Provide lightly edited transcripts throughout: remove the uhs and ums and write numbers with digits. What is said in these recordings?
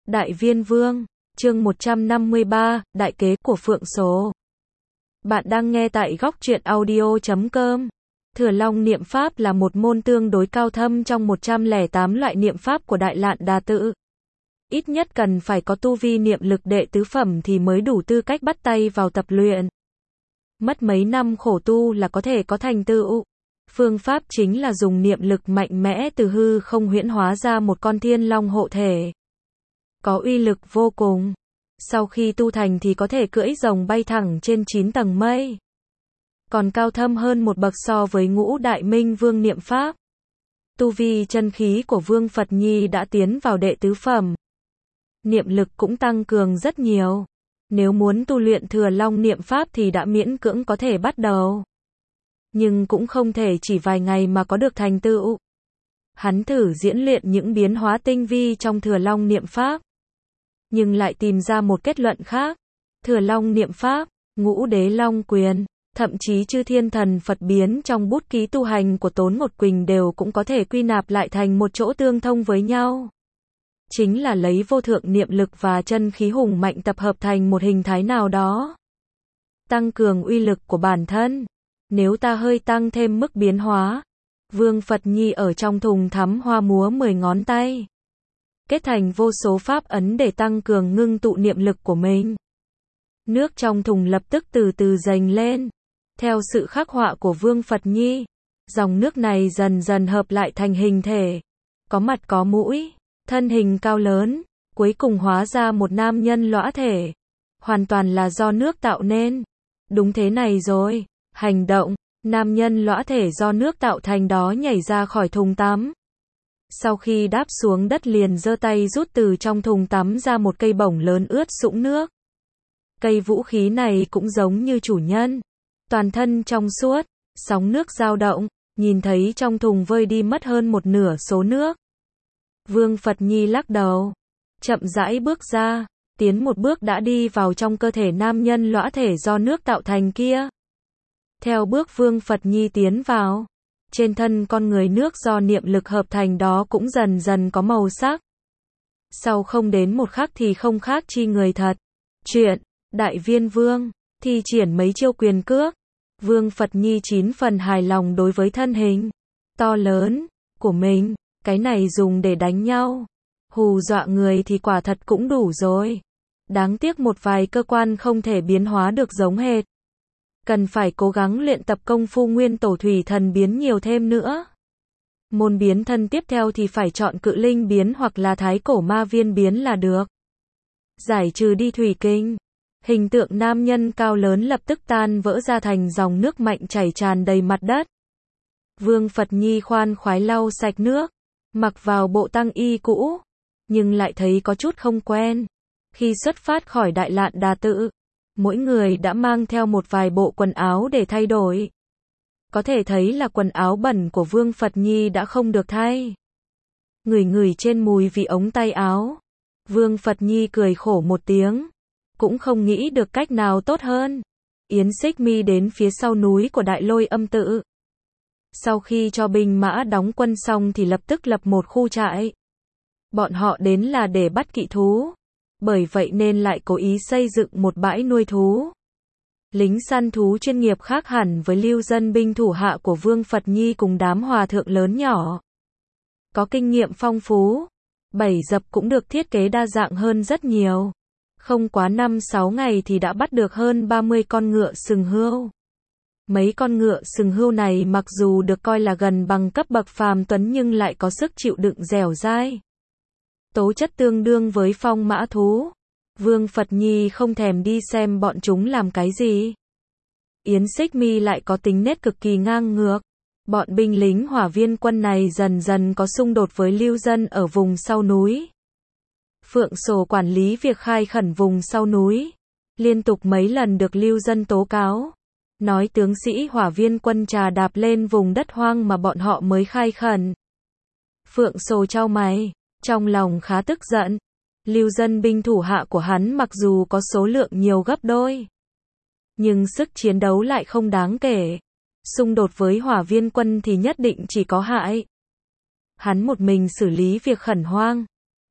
Đại Viên Vương, chương 153, Đại kế của Phượng Số. Bạn đang nghe tại góc truyện audio.com. Thừa Long niệm pháp là một môn tương đối cao thâm trong 108 loại niệm pháp của Đại Lạn Đà Tự. Ít nhất cần phải có tu vi niệm lực đệ tứ phẩm thì mới đủ tư cách bắt tay vào tập luyện. Mất mấy năm khổ tu là có thể có thành tựu. Phương pháp chính là dùng niệm lực mạnh mẽ từ hư không huyễn hóa ra một con thiên long hộ thể. Có uy lực vô cùng. Sau khi tu thành thì có thể cưỡi rồng bay thẳng trên 9 tầng mây. Còn cao thâm hơn một bậc so với Ngũ Đại Minh Vương niệm pháp. Tu vi chân khí của Vương Phật Nhi đã tiến vào đệ tứ phẩm. Niệm lực cũng tăng cường rất nhiều. Nếu muốn tu luyện Thừa Long niệm pháp thì đã miễn cưỡng có thể bắt đầu. Nhưng cũng không thể chỉ vài ngày mà có được thành tựu. Hắn thử diễn luyện những biến hóa tinh vi trong Thừa Long niệm pháp. Nhưng lại tìm ra một kết luận khác. Thừa Long niệm pháp, Ngũ Đế Long Quyền, thậm chí chư thiên thần Phật biến trong bút ký tu hành của Tốn Một Quỳnh đều cũng có thể quy nạp lại thành một chỗ tương thông với nhau. Chính là lấy vô thượng niệm lực và chân khí hùng mạnh tập hợp thành một hình thái nào đó. Tăng cường uy lực của bản thân. Nếu ta hơi tăng thêm mức biến hóa, Vương Phật Nhi ở trong thùng thắm hoa múa 10 ngón tay. Kết thành vô số pháp ấn để tăng cường ngưng tụ niệm lực của mình. Nước trong thùng lập tức từ từ dành lên. Theo sự khắc họa của Vương Phật Nhi, dòng nước này dần dần hợp lại thành hình thể. Có mặt có mũi, thân hình cao lớn, cuối cùng hóa ra một nam nhân lõa thể. Hoàn toàn là do nước tạo nên. Đúng thế này rồi. Hành động, nam nhân lõa thể do nước tạo thành đó nhảy ra khỏi thùng tắm. Sau khi đáp xuống đất liền giơ tay rút từ trong thùng tắm ra một cây bổng lớn ướt sũng nước. Cây vũ khí này cũng giống như chủ nhân. Toàn thân trong suốt, sóng nước dao động, nhìn thấy trong thùng vơi đi mất hơn một nửa số nước. Vương Phật Nhi lắc đầu, chậm rãi bước ra, tiến một bước đã đi vào trong cơ thể nam nhân lõa thể do nước tạo thành kia. Theo bước Vương Phật Nhi tiến vào, trên thân con người nước do niệm lực hợp thành đó cũng dần dần có màu sắc. Sau không đến một khắc thì không khác chi người thật. Chuyện, Đại Viên Vương, thi triển mấy chiêu quyền cước. Vương Phật Nhi 9 phần hài lòng đối với thân hình to lớn của mình, cái này dùng để đánh nhau. Hù dọa người thì quả thật cũng đủ rồi. Đáng tiếc một vài cơ quan không thể biến hóa được giống hệt. Cần phải cố gắng luyện tập công phu Nguyên Tổ Thủy Thần biến nhiều thêm nữa. Môn biến thân tiếp theo thì phải chọn Cự Linh biến hoặc là Thái Cổ Ma Viên biến là được. Giải trừ đi thủy kinh. Hình tượng nam nhân cao lớn lập tức tan vỡ ra thành dòng nước mạnh chảy tràn đầy mặt đất. Vương Phật Nhi khoan khoái lau sạch nước, mặc vào bộ tăng y cũ, nhưng lại thấy có chút không quen. Khi xuất phát khỏi Đại Lạn Đà Tự, mỗi người đã mang theo một vài bộ quần áo để thay đổi. Có thể thấy là quần áo bẩn của Vương Phật Nhi đã không được thay. Ngửi trên mùi vị ống tay áo. Vương Phật Nhi cười khổ một tiếng. Cũng không nghĩ được cách nào tốt hơn. Yến Xích Mi đến phía sau núi của Đại Lôi Âm Tự. Sau khi cho binh mã đóng quân xong thì lập tức lập một khu trại. Bọn họ đến là để bắt kỵ thú. Bởi vậy nên lại cố ý xây dựng một bãi nuôi thú. Lính săn thú chuyên nghiệp khác hẳn với lưu dân binh thủ hạ của Vương Phật Nhi cùng đám hòa thượng lớn nhỏ. Có kinh nghiệm phong phú. Bẫy dập cũng được thiết kế đa dạng hơn rất nhiều. Không quá 5-6 ngày thì đã bắt được hơn 30 con ngựa sừng hươu. Mấy con ngựa sừng hươu này mặc dù được coi là gần bằng cấp bậc phàm tuấn nhưng lại có sức chịu đựng dẻo dai. Tố chất tương đương với phong mã thú. Vương Phật Nhi không thèm đi xem bọn chúng làm cái gì. Yến Xích Mi lại có tính nết cực kỳ ngang ngược. Bọn binh lính Hỏa Viên quân này dần dần có xung đột với lưu dân ở vùng sau núi. Phượng Sổ quản lý việc khai khẩn vùng sau núi. Liên tục mấy lần được lưu dân tố cáo. Nói tướng sĩ Hỏa Viên quân trà đạp lên vùng đất hoang mà bọn họ mới khai khẩn. Phượng Sổ chau mày. Trong lòng khá tức giận, lưu dân binh thủ hạ của hắn mặc dù có số lượng nhiều gấp đôi, nhưng sức chiến đấu lại không đáng kể. Xung đột với Hỏa Viên quân thì nhất định chỉ có hại. Hắn một mình xử lý việc khẩn hoang,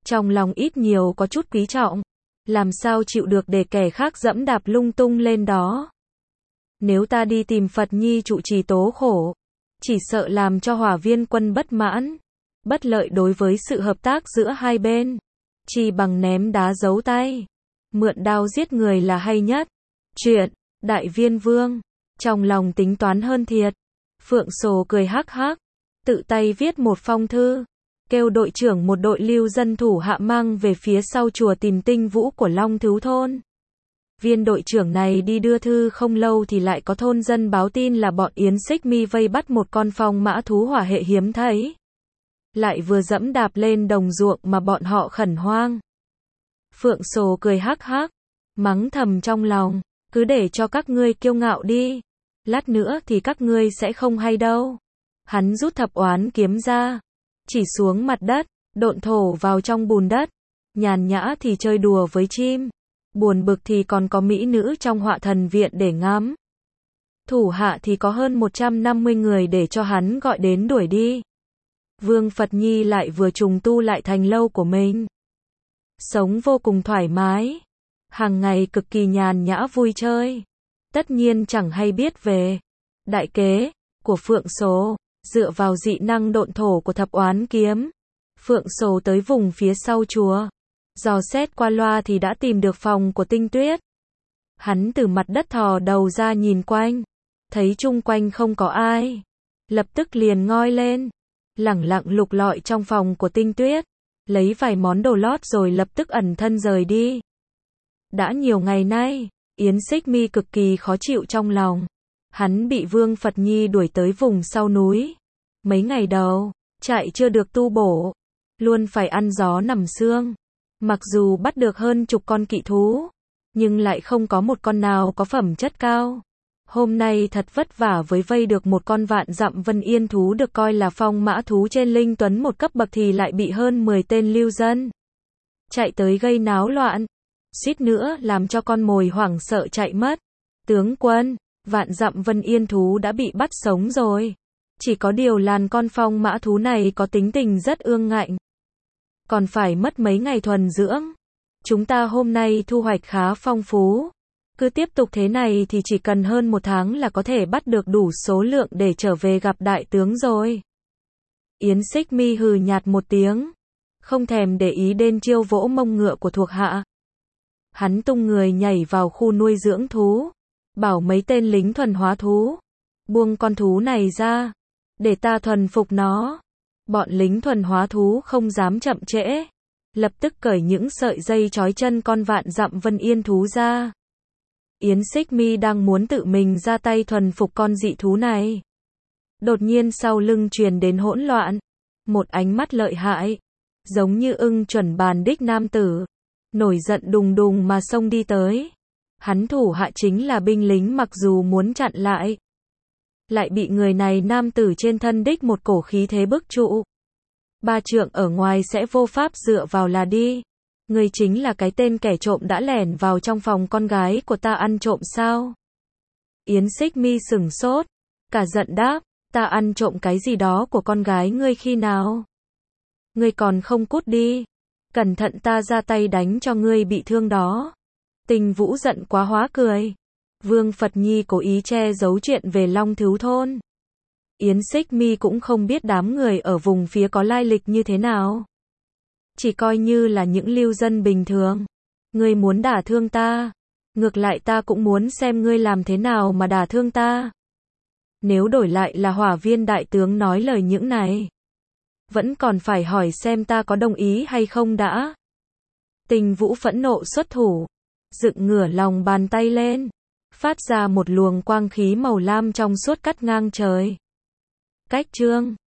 Trong lòng ít nhiều có chút quý trọng. Làm sao chịu được để kẻ khác dẫm đạp lung tung lên đó. Nếu ta đi tìm Phật Nhi trụ trì tố khổ, chỉ sợ làm cho Hỏa Viên Quân bất mãn, bất lợi đối với sự hợp tác giữa hai bên. Chỉ bằng ném đá giấu tay, mượn đao giết người là hay nhất. Chuyện, Đại Viên Vương, trong lòng tính toán hơn thiệt. Phượng Sồ cười hắc hắc, tự tay viết một phong thư, kêu đội trưởng một đội lưu dân thủ hạ mang về phía sau chùa tìm tinh vũ của Long Thứu Thôn. Viên đội trưởng này đi đưa thư không lâu thì lại có thôn dân báo tin là bọn Yến Xích Mi vây bắt một con phong mã thú hỏa hệ hiếm thấy. Lại vừa dẫm đạp lên đồng ruộng mà bọn họ khẩn hoang. Phượng Sồ cười hắc hắc, mắng thầm trong lòng, cứ để cho các ngươi kiêu ngạo đi. Lát nữa thì các ngươi sẽ không hay đâu. Hắn rút thập oán kiếm ra, chỉ xuống mặt đất, độn thổ vào trong bùn đất. Nhàn nhã thì chơi đùa với chim, buồn bực thì còn có mỹ nữ trong Họa Thần Viện để ngắm. Thủ hạ thì có hơn 150 người để cho hắn gọi đến đuổi đi. Vương Phật Nhi lại vừa trùng tu lại thành lâu của mình. Sống vô cùng thoải mái, hàng ngày cực kỳ nhàn nhã vui chơi. Tất nhiên chẳng hay biết về đại kế của Phượng Sồ. Dựa vào dị năng độn thổ của thập oán kiếm, Phượng Sồ tới vùng phía sau chùa. Dò xét qua loa thì đã tìm được phòng của Tinh Tuyết. Hắn từ mặt đất thò đầu ra nhìn quanh, thấy chung quanh không có ai, lập tức liền ngoi lên, lẳng lặng lục lọi trong phòng của Tinh Tuyết, lấy vài món đồ lót rồi lập tức ẩn thân rời đi. Đã nhiều ngày nay, Yến Xích Mi cực kỳ khó chịu trong lòng. Hắn bị Vương Phật Nhi đuổi tới vùng sau núi. Mấy ngày đầu, chạy chưa được tu bổ, luôn phải ăn gió nằm sương. Mặc dù bắt được hơn chục con kỵ thú, nhưng lại không có một con nào có phẩm chất cao. Hôm nay thật vất vả với vây được một con vạn dặm vân yên thú được coi là phong mã thú trên linh tuấn một cấp bậc thì lại bị hơn 10 tên lưu dân chạy tới gây náo loạn, suýt nữa làm cho con mồi hoảng sợ chạy mất. Tướng quân, vạn dặm vân yên thú đã bị bắt sống rồi. Chỉ có điều làn con phong mã thú này có tính tình rất ương ngạnh, còn phải mất mấy ngày thuần dưỡng. Chúng ta hôm nay thu hoạch khá phong phú. Cứ tiếp tục thế này thì chỉ cần hơn 1 tháng là có thể bắt được đủ số lượng để trở về gặp đại tướng rồi. Yến Xích Mi hừ nhạt một tiếng, không thèm để ý đến chiêu vỗ mông ngựa của thuộc hạ. Hắn tung người nhảy vào khu nuôi dưỡng thú, bảo mấy tên lính thuần hóa thú, buông con thú này ra, để ta thuần phục nó. Bọn lính thuần hóa thú không dám chậm trễ, lập tức cởi những sợi dây trói chân con vạn dặm vân yên thú ra. Yến Xích Mi đang muốn tự mình ra tay thuần phục con dị thú này. Đột nhiên sau lưng truyền đến hỗn loạn, một ánh mắt lợi hại, giống như ưng chuẩn bàn đích nam tử, nổi giận đùng đùng mà xông đi tới. Hắn thủ hạ chính là binh lính, mặc dù muốn chặn lại bị người này nam tử trên thân đích một cổ khí thế bức trụ. 3 trượng ở ngoài sẽ vô pháp dựa vào là đi. Người chính là cái tên kẻ trộm đã lẻn vào trong phòng con gái của ta ăn trộm sao? Yến Xích Mi sửng sốt, cả giận đáp, ta ăn trộm cái gì đó của con gái ngươi khi nào? Ngươi còn không cút đi, cẩn thận ta ra tay đánh cho ngươi bị thương đó. Tình Vũ giận quá hóa cười. Vương Phật Nhi cố ý che giấu chuyện về Long Thứu Thôn. Yến Xích Mi cũng không biết đám người ở vùng phía có lai lịch như thế nào. Chỉ coi như là những lưu dân bình thường. Ngươi muốn đả thương ta, ngược lại ta cũng muốn xem ngươi làm thế nào mà đả thương ta. Nếu đổi lại là Hỏa Viên đại tướng nói lời những này, vẫn còn phải hỏi xem ta có đồng ý hay không đã. Tình Vũ phẫn nộ xuất thủ, dựng ngửa lòng bàn tay lên, phát ra một luồng quang khí màu lam trong suốt cắt ngang trời. Cách chương